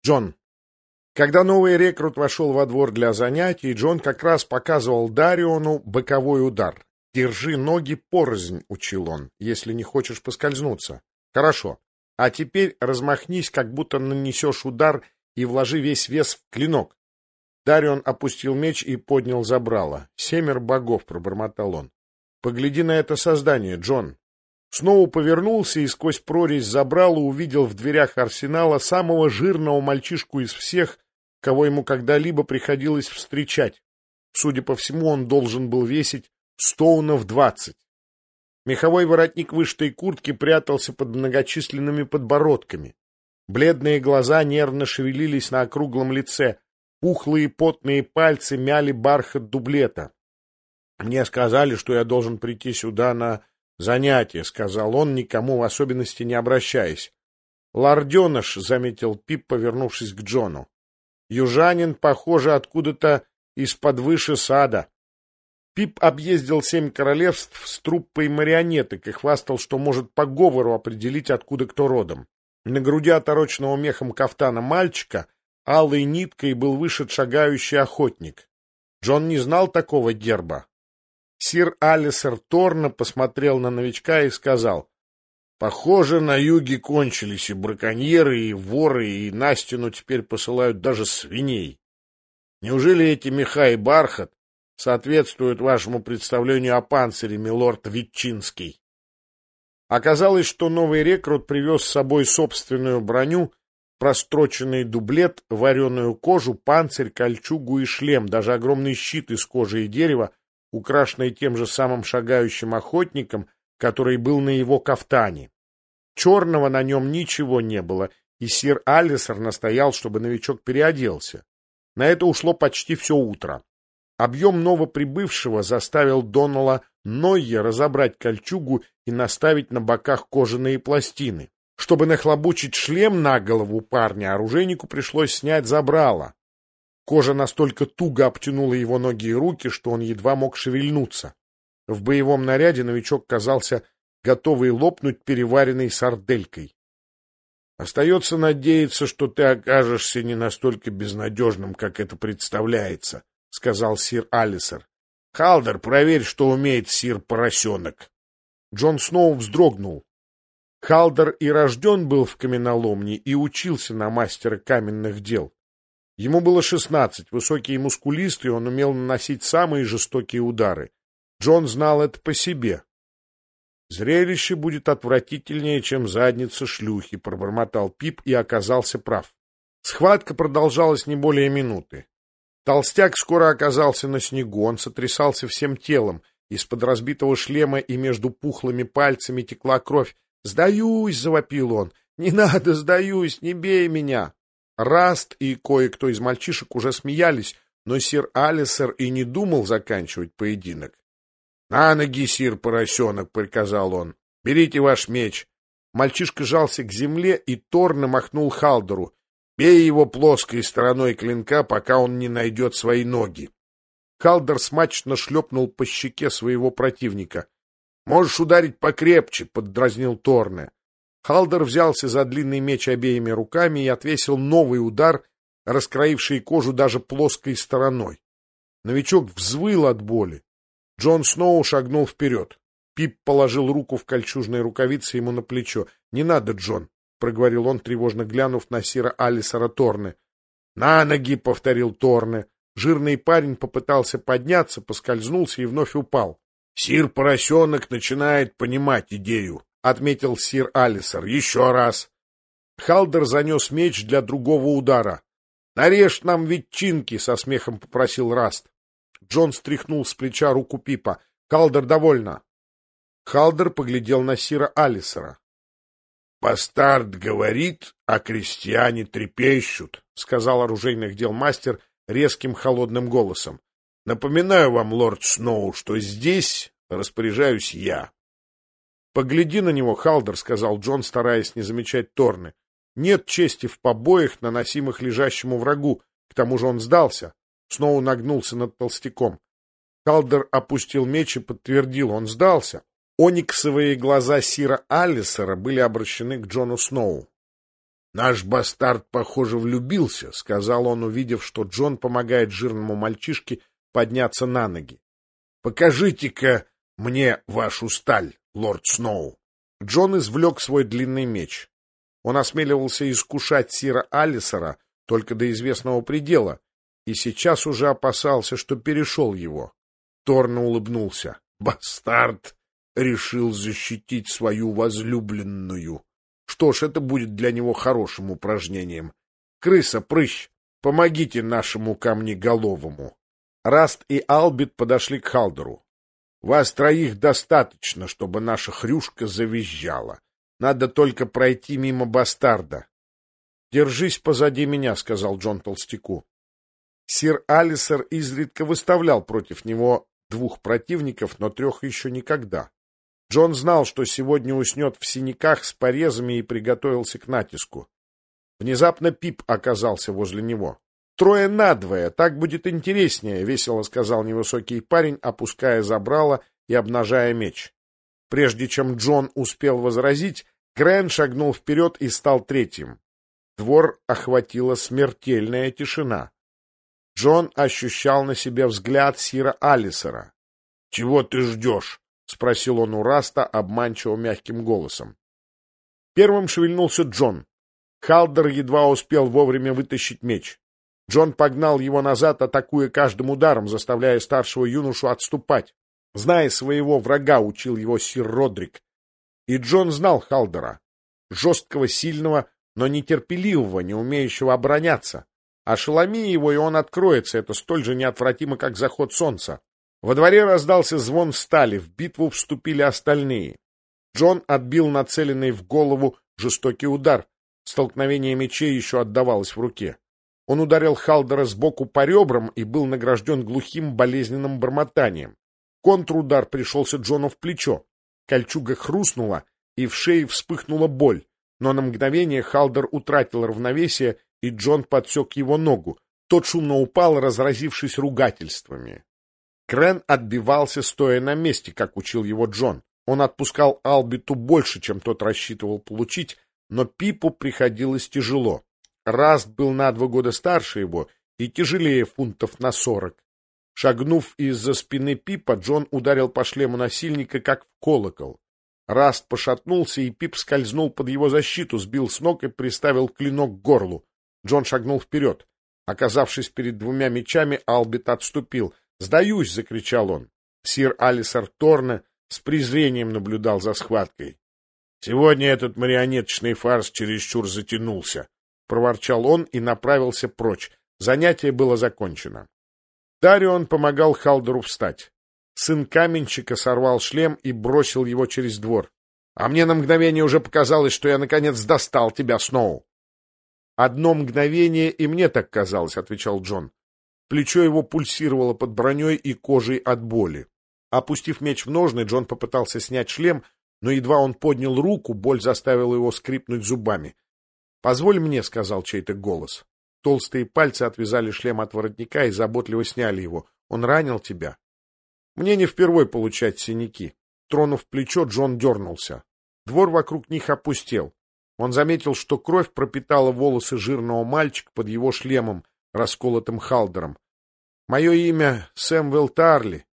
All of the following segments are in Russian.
Джон. Когда новый рекрут вошел во двор для занятий, Джон как раз показывал Дариону боковой удар. «Держи ноги порознь», — учил он, — «если не хочешь поскользнуться». «Хорошо. А теперь размахнись, как будто нанесешь удар, и вложи весь вес в клинок». Дарион опустил меч и поднял забрало. «7 богов», — пробормотал он. «Погляди на это создание, Джон». Сноу повернулся и сквозь прорезь забрала увидел в дверях арсенала самого жирного мальчишку из всех, кого ему когда-либо приходилось встречать. Судя по всему, он должен был весить стоунов 20. Меховой воротник вышитой куртки прятался под многочисленными подбородками. Бледные глаза нервно шевелились на округлом лице, пухлые потные пальцы мяли бархат дублета. «Мне сказали, что я должен прийти сюда на занятие», — сказал он, никому в особенности не обращаясь. «Лорденыш», — заметил Пип, повернувшись к Джону. «Южанин, похоже, откуда-то из-под выше сада». Пип объездил 7 королевств с труппой марионеток и хвастал, что может по говору определить, откуда кто родом. На груди отороченного мехом кафтана мальчика алой ниткой был вышит шагающий охотник. Джон не знал такого герба. Сир Алисер Торна посмотрел на новичка и сказал: «Похоже, на юге кончились и браконьеры, и воры, и на стену теперь посылают даже свиней. Неужели эти меха и бархат соответствуют вашему представлению о панцире, милорд Ветчинский?» Оказалось, что новый рекрут привез с собой собственную броню, простроченный дублет, вареную кожу, панцирь, кольчугу и шлем, даже огромный щит из кожи и дерева, украшенный тем же самым шагающим охотником, который был на его кафтане. Черного на нем ничего не было, и сир Алисер настоял, чтобы новичок переоделся. На это ушло почти все утро. Объем новоприбывшего заставил Донала Нойя разобрать кольчугу и наставить на боках кожаные пластины. Чтобы нахлобучить шлем на голову парня, оружейнику пришлось снять забрало. Кожа настолько туго обтянула его ноги и руки, что он едва мог шевельнуться. В боевом наряде новичок казался готовый лопнуть переваренной сарделькой. «Остается надеяться, что ты окажешься не настолько безнадежным, как это представляется», — сказал сир Алисер. «Халдер, проверь, что умеет сир Поросенок». Джон Сноу вздрогнул. Халдер и рожден был в каменоломне и учился на мастера каменных дел. Ему было 16, высокий и мускулистый, он умел наносить самые жестокие удары. Джон знал это по себе. «Зрелище будет отвратительнее, чем задница шлюхи», — пробормотал Пип и оказался прав. Схватка продолжалась не более минуты. Толстяк скоро оказался на снегу, он сотрясался всем телом, из-под разбитого шлема и между пухлыми пальцами текла кровь. «Сдаюсь!» — завопил он. «Не надо, сдаюсь! Не бей меня!» Раст и кое-кто из мальчишек уже смеялись, но сир Алисер и не думал заканчивать поединок. «На ноги, сир Поросенок!» — приказал он. «Берите ваш меч!» Мальчишка жался к земле, и Торн махнул Халдеру. «Бей его плоской стороной клинка, пока он не найдет свои ноги!» Халдер смачно шлепнул по щеке своего противника. «Можешь ударить покрепче!» — поддразнил Торне. Халдер взялся за длинный меч обеими руками и отвесил новый удар, раскроивший кожу даже плоской стороной. Новичок взвыл от боли. Джон Сноу шагнул вперед. Пип положил руку в кольчужные рукавицы ему на плечо. «Не надо, Джон», — проговорил он, тревожно глянув на сира Алисера Торне. «На ноги», — повторил Торне. Жирный парень попытался подняться, поскользнулся и вновь упал. «Сир Поросенок начинает понимать идею», — отметил сир Алисер. «Еще раз». Халдер занес меч для другого удара. «Нарежь нам ветчинки», — со смехом попросил Раст. Джон стряхнул с плеча руку Пипа. «Халдер, довольно». Халдер поглядел на сира Алисера. «Бастард говорит, а крестьяне трепещут», — сказал оружейных дел мастер резким холодным голосом. «Напоминаю вам, лорд Сноу, что здесь распоряжаюсь я». «Погляди на него, Халдер», — сказал Джон, стараясь не замечать Торны. «Нет чести в побоях, наносимых лежащему врагу. К тому же он сдался». Сноу нагнулся над толстяком. Халдер опустил меч и подтвердил, он сдался. Ониксовые глаза сира Алисера были обращены к Джону Сноу. «Наш бастард, похоже, влюбился», — сказал он, увидев, что Джон помогает жирному мальчишке подняться на ноги. «Покажите-ка мне вашу сталь, лорд Сноу». Джон извлек свой длинный меч. Он осмеливался искушать сира Алисера только до известного предела, и сейчас уже опасался, что перешел его. Торн улыбнулся. «Бастард решил защитить свою возлюбленную. Что ж, это будет для него хорошим упражнением. Крыса, прыщ, помогите нашему камнеголовому». Раст и Албит подошли к Халдеру. «Вас троих достаточно, чтобы наша хрюшка завизжала. Надо только пройти мимо бастарда». «Держись позади меня», — сказал Джон толстяку. Сир Алисер изредка выставлял против него 2 противников, но 3 еще никогда. Джон знал, что сегодня уснет в синяках с порезами, и приготовился к натиску. Внезапно Пип оказался возле него. 3 на 2, так будет интереснее, — весело сказал невысокий парень, опуская забрало и обнажая меч. Прежде чем Джон успел возразить, Грен шагнул вперед и стал 3-м. Двор охватила смертельная тишина. Джон ощущал на себе взгляд сира Алисера. — Чего ты ждешь? — спросил он у Раста обманчиво мягким голосом. Первым шевельнулся Джон. Халдер едва успел вовремя вытащить меч. Джон погнал его назад, атакуя каждым ударом, заставляя старшего юношу отступать. Зная своего врага, учил его сир Родрик. И Джон знал Халдера. Жесткого, сильного, но нетерпеливого, не умеющего обороняться. Ошеломи его, и он откроется, это столь же неотвратимо, как заход солнца. Во дворе раздался звон стали, в битву вступили остальные. Джон отбил нацеленный в голову жестокий удар. Столкновение мечей еще отдавалось в руке. Он ударил Халдера сбоку по ребрам и был награжден глухим болезненным бормотанием. Контрудар пришелся Джону в плечо. Кольчуга хрустнула, и в шее вспыхнула боль. Но на мгновение Халдер утратил равновесие, и Джон подсек его ногу. Тот шумно упал, разразившись ругательствами. Крен отбивался, стоя на месте, как учил его Джон. Он отпускал Албиту больше, чем тот рассчитывал получить, но Пипу приходилось тяжело. Раст был на 2 года старше его и тяжелее фунтов на 40. Шагнув из-за спины Пипа, Джон ударил по шлему насильника, как в колокол. Раст пошатнулся, и Пип скользнул под его защиту, сбил с ног и приставил клинок к горлу. Джон шагнул вперед. Оказавшись перед 2 мечами, Албит отступил. «Сдаюсь!» — закричал он. Сир Алисер Торне с презрением наблюдал за схваткой. «Сегодня этот марионеточный фарс чересчур затянулся», — проворчал он и направился прочь. Занятие было закончено. Дарион помогал Халдеру встать. Сын каменщика сорвал шлем и бросил его через двор. «А мне на мгновение уже показалось, что я наконец достал тебя, Сноу». «Одно мгновение, и мне так казалось», — отвечал Джон. Плечо его пульсировало под броней и кожей от боли. Опустив меч в ножны, Джон попытался снять шлем, но едва он поднял руку, боль заставила его скрипнуть зубами. «Позволь мне», — сказал чей-то голос. Толстые пальцы отвязали шлем от воротника и заботливо сняли его. «Он ранил тебя?» «Мне не впервой получать синяки». Тронув плечо, Джон дернулся. Двор вокруг них опустел. Он заметил, что кровь пропитала волосы жирного мальчика под его шлемом, расколотым Халдером. «Мое имя Сэмвелл Тарли.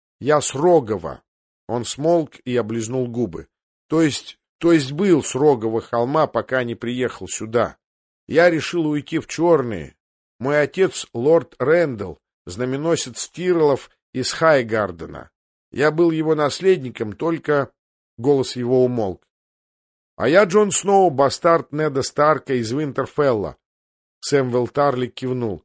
Я с Рогова». Он смолк и облизнул губы. То есть был с Рогова холма, пока не приехал сюда. Я решил уйти в Черные. Мой отец — лорд Рэндалл, знаменосец Тиролов из Хайгардена. Я был его наследником, только... Голос его умолк. А я Джон Сноу, бастард Неда Старка из Винтерфелла. Сэмвелл Тарли кивнул.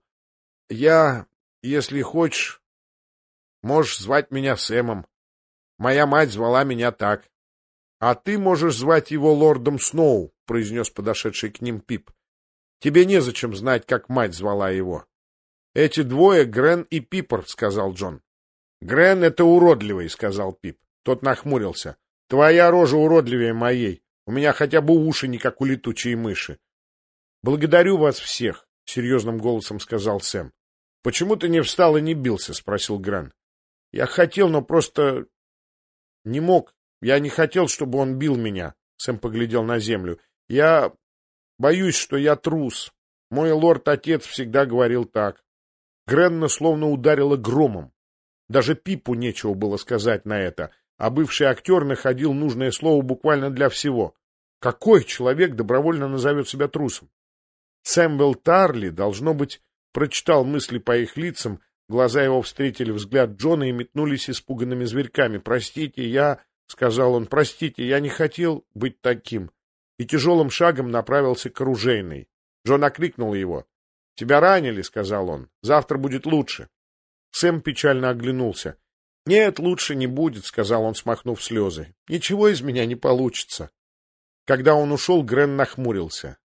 Я, если хочешь, можешь звать меня Сэмом. Моя мать звала меня так. А ты можешь звать его лордом Сноу, произнес подошедший к ним Пип. Тебе незачем знать, как мать звала его. Эти двое — Грен и Пиппер, сказал Джон. Грен — это уродливый, сказал Пип. Тот нахмурился. Твоя рожа уродливее моей. У меня хотя бы уши не как у летучей мыши. Благодарю вас всех, серьезным голосом сказал Сэм. Почему ты не встал и не бился? Спросил Грен. Я хотел, но просто не мог. Я не хотел, чтобы он бил меня. Сэм поглядел на землю. Я Боюсь, что я трус. Мой лорд-отец всегда говорил так. Гренна словно ударила громом. Даже Пипу нечего было сказать на это, а бывший актер находил нужное слово буквально для всего. Какой человек добровольно назовет себя трусом? Сэмюэл Тарли, должно быть, прочитал мысли по их лицам, глаза его встретили взгляд Джона и метнулись испуганными зверьками. «Простите, я...» — сказал он, — «простите, я не хотел быть таким». И тяжелым шагом направился к оружейной. Джон окликнул его. «Тебя ранили», — сказал он, — «завтра будет лучше». Сэм печально оглянулся. «Нет, лучше не будет», — сказал он, смахнув слезы. «Ничего из меня не получится». Когда он ушел, Грен нахмурился.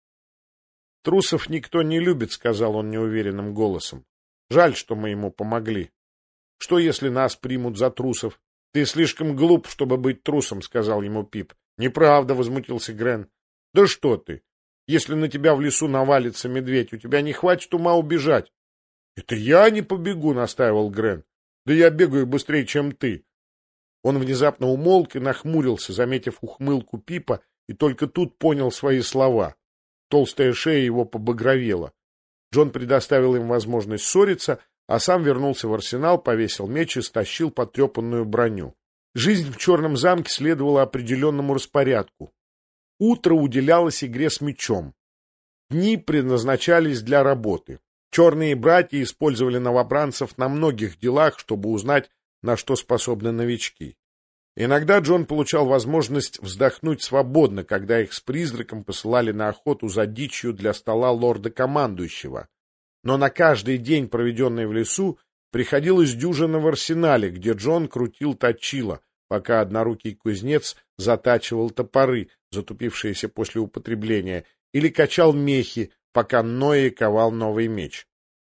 «Трусов никто не любит», — сказал он неуверенным голосом. «Жаль, что мы ему помогли. Что, если нас примут за трусов?» «Ты слишком глуп, чтобы быть трусом», — сказал ему Пип. «Неправда», — возмутился Грен. «Да что ты! Если на тебя в лесу навалится медведь, у тебя не хватит ума убежать». «Это я не побегу», — настаивал Грен. «Да я бегаю быстрее, чем ты». Он внезапно умолк и нахмурился, заметив ухмылку Пипа, и только тут понял свои слова. Толстая шея его побагровела. Джон предоставил им возможность ссориться, а сам вернулся в арсенал, повесил меч и стащил потрепанную броню. Жизнь в Черном замке следовала определенному распорядку. Утро уделялось игре с мечом. Дни предназначались для работы. Черные братья использовали новобранцев на многих делах, чтобы узнать, на что способны новички. Иногда Джон получал возможность вздохнуть свободно, когда их с призраком посылали на охоту за дичью для стола лорда-командующего. Но на каждый день, проведенный в лесу, приходилось дюжина в арсенале, где Джон крутил точило, пока однорукий кузнец затачивал топоры, затупившиеся после употребления, или качал мехи, пока Ноэ ковал новый меч.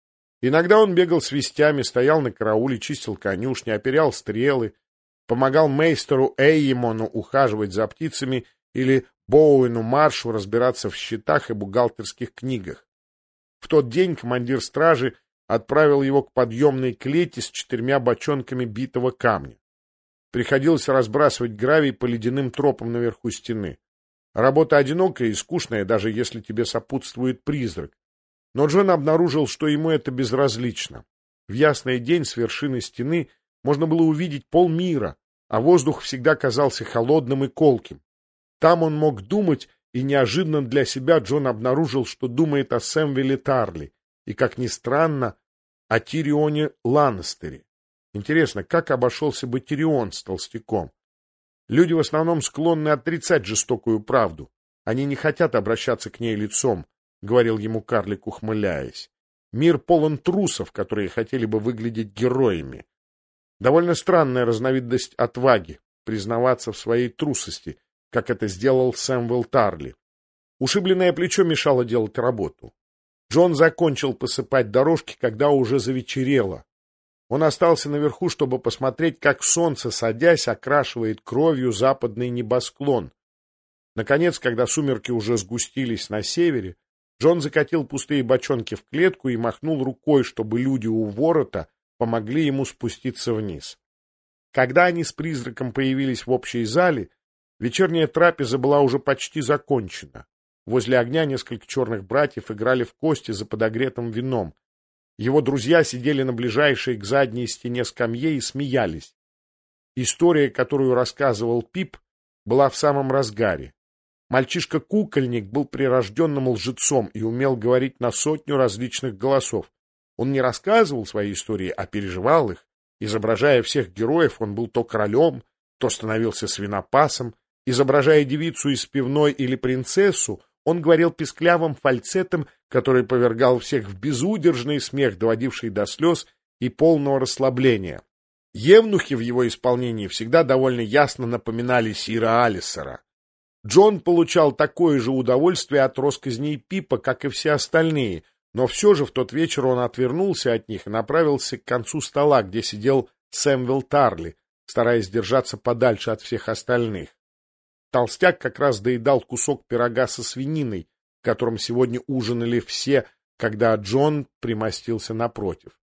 Иногда он бегал с вестями, стоял на карауле, чистил конюшни, оперял стрелы, помогал мейстеру Эйемону ухаживать за птицами или Боуэну Маршу разбираться в счетах и бухгалтерских книгах. В тот день командир стражи отправил его к подъемной клете с 4 бочонками битого камня. Приходилось разбрасывать гравий по ледяным тропам наверху стены. Работа одинокая и скучная, даже если тебе сопутствует призрак. Но Джон обнаружил, что ему это безразлично. В ясный день с вершины стены можно было увидеть полмира, а воздух всегда казался холодным и колким. Там он мог думать, и неожиданно для себя Джон обнаружил, что думает о Сэмюэле Тарли и, как ни странно, о Тирионе Ланнистере. Интересно, как обошелся бы Тирион с толстяком? Люди в основном склонны отрицать жестокую правду. Они не хотят обращаться к ней лицом, — говорил ему карлик, ухмыляясь. Мир полон трусов, которые хотели бы выглядеть героями. Довольно странная разновидность отваги — признаваться в своей трусости, как это сделал Сэмюэл Тарли. Ушибленное плечо мешало делать работу. Джон закончил посыпать дорожки, когда уже завечерело. Он остался наверху, чтобы посмотреть, как солнце, садясь, окрашивает кровью западный небосклон. Наконец, когда сумерки уже сгустились на севере, Джон закатил пустые бочонки в клетку и махнул рукой, чтобы люди у ворота помогли ему спуститься вниз. Когда они с призраком появились в общей зале, вечерняя трапеза была уже почти закончена. Возле огня несколько черных братьев играли в кости за подогретым вином. Его друзья сидели на ближайшей к задней стене скамье и смеялись. История, которую рассказывал Пип, была в самом разгаре. Мальчишка-кукольник был прирожденным лжецом и умел говорить на 100 различных голосов. Он не рассказывал свои истории, а переживал их. Изображая всех героев, он был то королем, то становился свинопасом. Изображая девицу из пивной или принцессу, он говорил писклявым фальцетом, который повергал всех в безудержный смех, доводивший до слез и полного расслабления. Евнухи в его исполнении всегда довольно ясно напоминали Сира Алисера. Джон получал такое же удовольствие от россказней Пипа, как и все остальные, но все же в тот вечер он отвернулся от них и направился к концу стола, где сидел Сэмюэл Тарли, стараясь держаться подальше от всех остальных. Толстяк как раз доедал кусок пирога со свининой, в котором сегодня ужинали все, когда Джон примостился напротив.